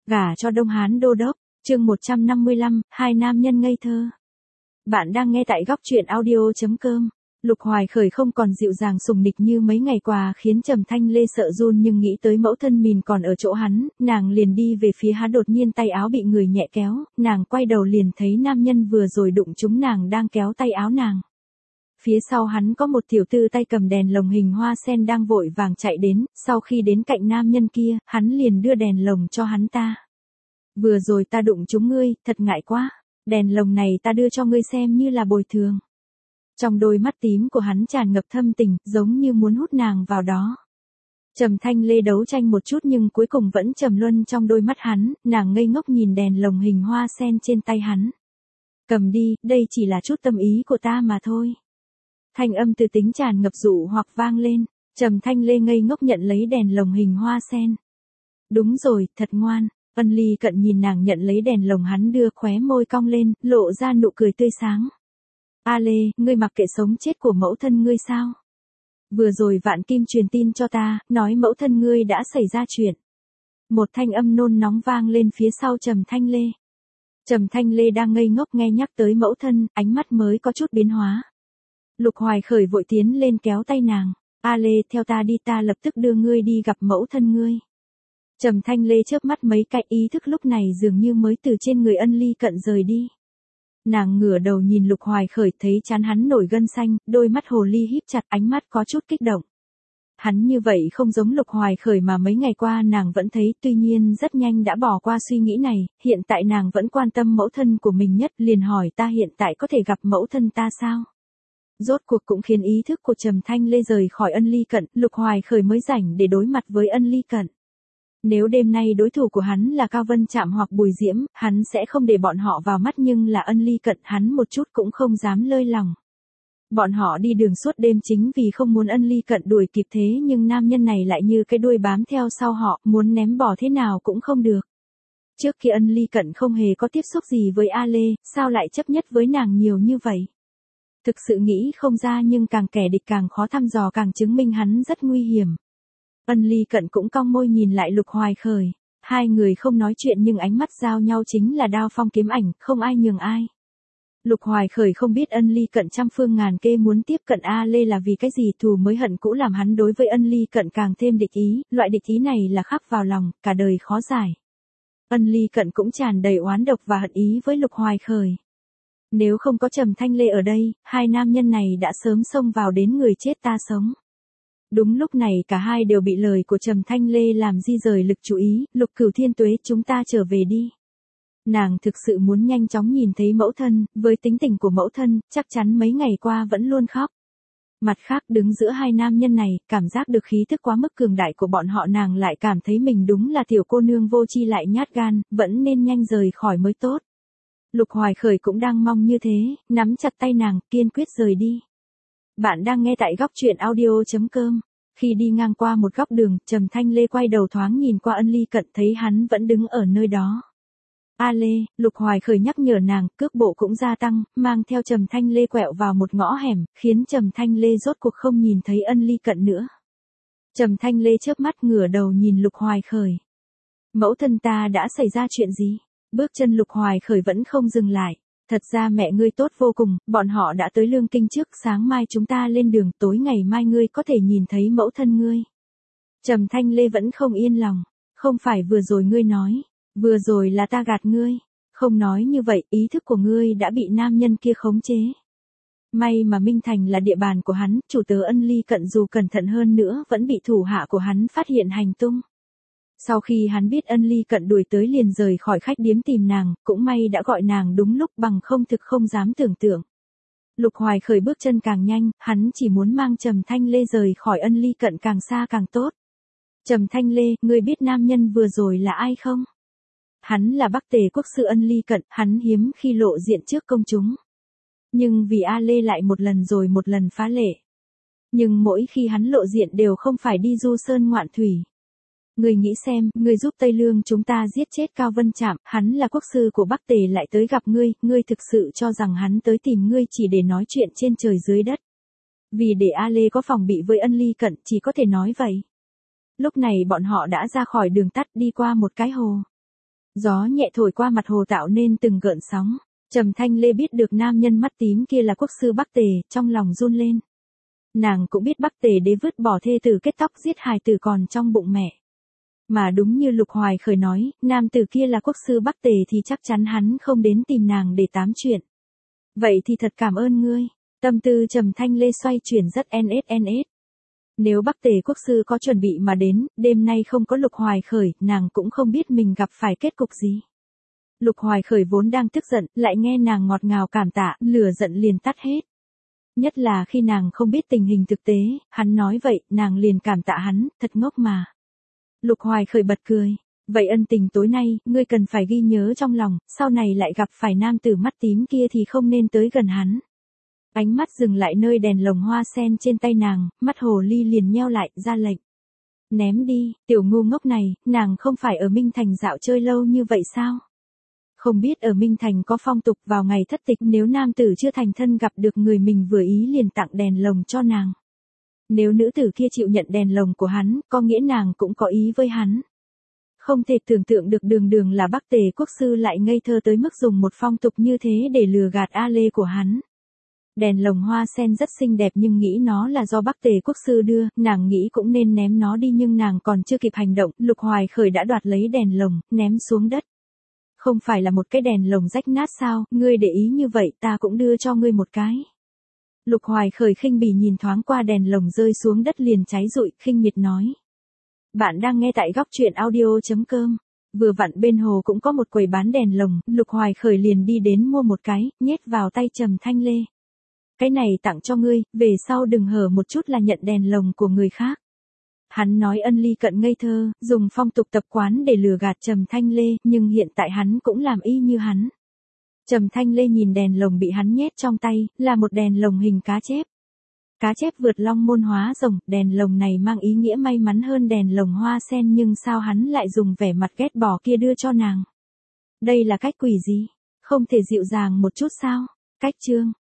Gả cho Đông Hán đô đốc, chương 155, hai nam nhân ngây thơ. Bạn đang nghe tại góc truyện audio.com. Lục Hoài Khởi không còn dịu dàng sùng nịch như mấy ngày qua khiến Trầm Thanh Lê sợ run, nhưng nghĩ tới mẫu thân mình còn ở chỗ hắn, nàng liền đi về phía hắn. Đột nhiên tay áo bị người nhẹ kéo, nàng quay đầu liền thấy nam nhân vừa rồi đụng trúng nàng đang kéo tay áo nàng. Phía sau hắn có một tiểu tư tay cầm đèn lồng hình hoa sen đang vội vàng chạy đến, sau khi đến cạnh nam nhân kia, hắn liền đưa đèn lồng cho hắn ta. Vừa rồi ta đụng trúng ngươi, thật ngại quá, đèn lồng này ta đưa cho ngươi xem như là bồi thường. Trong đôi mắt tím của hắn tràn ngập thâm tình, giống như muốn hút nàng vào đó. Trầm Thanh Lê đấu tranh một chút nhưng cuối cùng vẫn trầm luân trong đôi mắt hắn, nàng ngây ngốc nhìn đèn lồng hình hoa sen trên tay hắn. Cầm đi, đây chỉ là chút tâm ý của ta mà thôi. Thanh âm từ tính tràn ngập dụ hoặc vang lên, Trầm Thanh Lê ngây ngốc nhận lấy đèn lồng hình hoa sen. Đúng rồi, thật ngoan. Ân Ly Cận nhìn nàng nhận lấy đèn lồng hắn đưa, khóe môi cong lên, lộ ra nụ cười tươi sáng. A Lê, ngươi mặc kệ sống chết của mẫu thân ngươi sao? Vừa rồi Vạn Kim truyền tin cho ta, nói mẫu thân ngươi đã xảy ra chuyện. Một thanh âm nôn nóng vang lên phía sau Trầm Thanh Lê. Trầm Thanh Lê đang ngây ngốc nghe nhắc tới mẫu thân, ánh mắt mới có chút biến hóa. Lục Hoài Khởi vội tiến lên kéo tay nàng. A Lê, theo ta đi, ta lập tức đưa ngươi đi gặp mẫu thân ngươi. Trầm Thanh Lê chớp mắt mấy cái, ý thức lúc này dường như mới từ trên người Ân Ly Cận rời đi. Nàng ngửa đầu nhìn Lục Hoài Khởi, thấy trán hắn nổi gân xanh, đôi mắt hồ ly híp chặt, ánh mắt có chút kích động. Hắn như vậy không giống Lục Hoài Khởi mà mấy ngày qua nàng vẫn thấy, tuy nhiên rất nhanh đã bỏ qua suy nghĩ này, hiện tại nàng vẫn quan tâm mẫu thân của mình nhất, liền hỏi ta hiện tại có thể gặp mẫu thân ta sao? Rốt cuộc cũng khiến ý thức của Trầm Thanh Lê rời khỏi Ân Ly Cận, Lục Hoài Khởi mới rảnh để đối mặt với Ân Ly Cận. Nếu đêm nay đối thủ của hắn là Cao Vân Trạm hoặc Bùi Diễm, hắn sẽ không để bọn họ vào mắt, nhưng là Ân Ly Cận hắn một chút cũng không dám lơi lòng. Bọn họ đi đường suốt đêm chính vì không muốn Ân Ly Cận đuổi kịp, thế nhưng nam nhân này lại như cái đuôi bám theo sau họ, muốn ném bỏ thế nào cũng không được. Trước khi Ân Ly Cận không hề có tiếp xúc gì với A Lê, sao lại chấp nhất với nàng nhiều như vậy? Thực sự nghĩ không ra, nhưng càng kẻ địch càng khó thăm dò, càng chứng minh hắn rất nguy hiểm. Ân Ly Cận cũng cong môi nhìn lại Lục Hoài Khởi. Hai người không nói chuyện nhưng ánh mắt giao nhau chính là đao phong kiếm ảnh, không ai nhường ai. Lục Hoài Khởi không biết Ân Ly Cận trăm phương ngàn kế muốn tiếp cận A Lê là vì cái gì, thù mới hận cũ làm hắn đối với Ân Ly Cận càng thêm địch ý, loại địch ý này là khắc vào lòng, cả đời khó giải. Ân Ly Cận cũng tràn đầy oán độc và hận ý với Lục Hoài Khởi. Nếu không có Trầm Thanh Lê ở đây, hai nam nhân này đã sớm xông vào đến người chết ta sống. Đúng lúc này cả hai đều bị lời của Trầm Thanh Lê làm di rời lực chú ý. Lục Cửu Thiên Tuế, chúng ta trở về đi. Nàng thực sự muốn nhanh chóng nhìn thấy mẫu thân, với tính tình của mẫu thân, chắc chắn mấy ngày qua vẫn luôn khóc. Mặt khác, đứng giữa hai nam nhân này, cảm giác được khí thức quá mức cường đại của bọn họ, nàng lại cảm thấy mình đúng là tiểu cô nương vô tri lại nhát gan, vẫn nên nhanh rời khỏi mới tốt. Lục Hoài Khởi cũng đang mong như thế, nắm chặt tay nàng, kiên quyết rời đi. Bạn đang nghe tại góc truyện audio.com. Khi đi ngang qua một góc đường, Trầm Thanh Lê quay đầu thoáng nhìn qua Ân Ly Cận, thấy hắn vẫn đứng ở nơi đó. A Lê, Lục Hoài Khởi nhắc nhở nàng, cước bộ cũng gia tăng, mang theo Trầm Thanh Lê quẹo vào một ngõ hẻm, khiến Trầm Thanh Lê rốt cuộc không nhìn thấy Ân Ly Cận nữa. Trầm Thanh Lê chớp mắt ngửa đầu nhìn Lục Hoài Khởi. Mẫu thân ta đã xảy ra chuyện gì? Bước chân Lục Hoài Khởi vẫn không dừng lại. Thật ra mẹ ngươi tốt vô cùng, bọn họ đã tới Lương Kinh trước, sáng mai chúng ta lên đường, tối ngày mai ngươi có thể nhìn thấy mẫu thân ngươi. Trầm Thanh Lê vẫn không yên lòng. Không phải vừa rồi ngươi nói, vừa rồi là ta gạt ngươi. Không nói như vậy, ý thức của ngươi đã bị nam nhân kia khống chế. May mà Minh Thành là địa bàn của hắn, chủ tớ Ân Ly Cận dù cẩn thận hơn nữa vẫn bị thủ hạ của hắn phát hiện hành tung. Sau khi hắn biết Ân Ly Cận đuổi tới liền rời khỏi khách điếm tìm nàng, cũng may đã gọi nàng đúng lúc, bằng không thực không dám tưởng tượng. Lục Hoài Khởi bước chân càng nhanh, hắn chỉ muốn mang Trầm Thanh Lê rời khỏi Ân Ly Cận càng xa càng tốt. Trầm Thanh Lê, ngươi biết nam nhân vừa rồi là ai không? Hắn là Bắc Tề quốc sư Ân Ly Cận, hắn hiếm khi lộ diện trước công chúng. Nhưng vì A Lê lại một lần rồi một lần phá lệ. Nhưng mỗi khi hắn lộ diện đều không phải đi du sơn ngoạn thủy. Ngươi nghĩ xem, ngươi giúp Tây Lương chúng ta giết chết Cao Vân Trạm, hắn là quốc sư của Bắc Tề lại tới gặp ngươi, ngươi thực sự cho rằng hắn tới tìm ngươi chỉ để nói chuyện trên trời dưới đất. Vì để A Lê có phòng bị với Ân Ly Cận, chỉ có thể nói vậy. Lúc này bọn họ đã ra khỏi đường tắt, đi qua một cái hồ. Gió nhẹ thổi qua mặt hồ tạo nên từng gợn sóng. Trầm Thanh Lê biết được nam nhân mắt tím kia là quốc sư Bắc Tề, trong lòng run lên. Nàng cũng biết Bắc Tề đế vứt bỏ thê tử kết tóc giết hài tử còn trong bụng mẹ. Mà đúng như Lục Hoài Khởi nói, nam tử kia là quốc sư Bắc Tề thì chắc chắn hắn không đến tìm nàng để tám chuyện. Vậy thì thật cảm ơn ngươi. Tâm tư Trầm Thanh Lê xoay chuyển rất ns. Nếu Bắc Tề quốc sư có chuẩn bị mà đến, đêm nay không có Lục Hoài Khởi, nàng cũng không biết mình gặp phải kết cục gì. Lục Hoài Khởi vốn đang tức giận, lại nghe nàng ngọt ngào cảm tạ, lửa giận liền tắt hết. Nhất là khi nàng không biết tình hình thực tế, hắn nói vậy, nàng liền cảm tạ hắn, thật ngốc mà. Lục Hoài Khởi bật cười. Vậy ân tình tối nay, ngươi cần phải ghi nhớ trong lòng, sau này lại gặp phải nam tử mắt tím kia thì không nên tới gần hắn. Ánh mắt dừng lại nơi đèn lồng hoa sen trên tay nàng, mắt hồ ly liền nheo lại, ra lệnh. Ném đi, tiểu ngu ngốc này, nàng không phải ở Minh Thành dạo chơi lâu như vậy sao? Không biết ở Minh Thành có phong tục vào ngày thất tịch nếu nam tử chưa thành thân gặp được người mình vừa ý liền tặng đèn lồng cho nàng. Nếu nữ tử kia chịu nhận đèn lồng của hắn, có nghĩa nàng cũng có ý với hắn. Không thể tưởng tượng được đường là Bắc Tề quốc sư lại ngây thơ tới mức dùng một phong tục như thế để lừa gạt A Lê của hắn. Đèn lồng hoa sen rất xinh đẹp nhưng nghĩ nó là do Bắc Tề quốc sư đưa, nàng nghĩ cũng nên ném nó đi nhưng nàng còn chưa kịp hành động, Lục Hoài Khởi đã đoạt lấy đèn lồng, ném xuống đất. Không phải là một cái đèn lồng rách nát sao, ngươi để ý như vậy ta cũng đưa cho ngươi một cái. Lục Hoài Khởi khinh bỉ nhìn thoáng qua đèn lồng rơi xuống đất liền cháy rụi, khinh miệt nói. Bạn đang nghe tại góc truyện audio.com. Vừa vặn bên hồ cũng có một quầy bán đèn lồng, Lục Hoài Khởi liền đi đến mua một cái, nhét vào tay Trầm Thanh Lê. Cái này tặng cho ngươi, về sau đừng hở một chút là nhận đèn lồng của người khác. Hắn nói ân ly cận ngây thơ, dùng phong tục tập quán để lừa gạt Trầm Thanh Lê, nhưng hiện tại hắn cũng làm y như hắn. Trầm Thanh Lê nhìn đèn lồng bị hắn nhét trong tay, là một đèn lồng hình cá chép. Cá chép vượt long môn hóa rồng, đèn lồng này mang ý nghĩa may mắn hơn đèn lồng hoa sen nhưng sao hắn lại dùng vẻ mặt ghét bỏ kia đưa cho nàng. Đây là cách quỷ gì? Không thể dịu dàng một chút sao? Cách chương.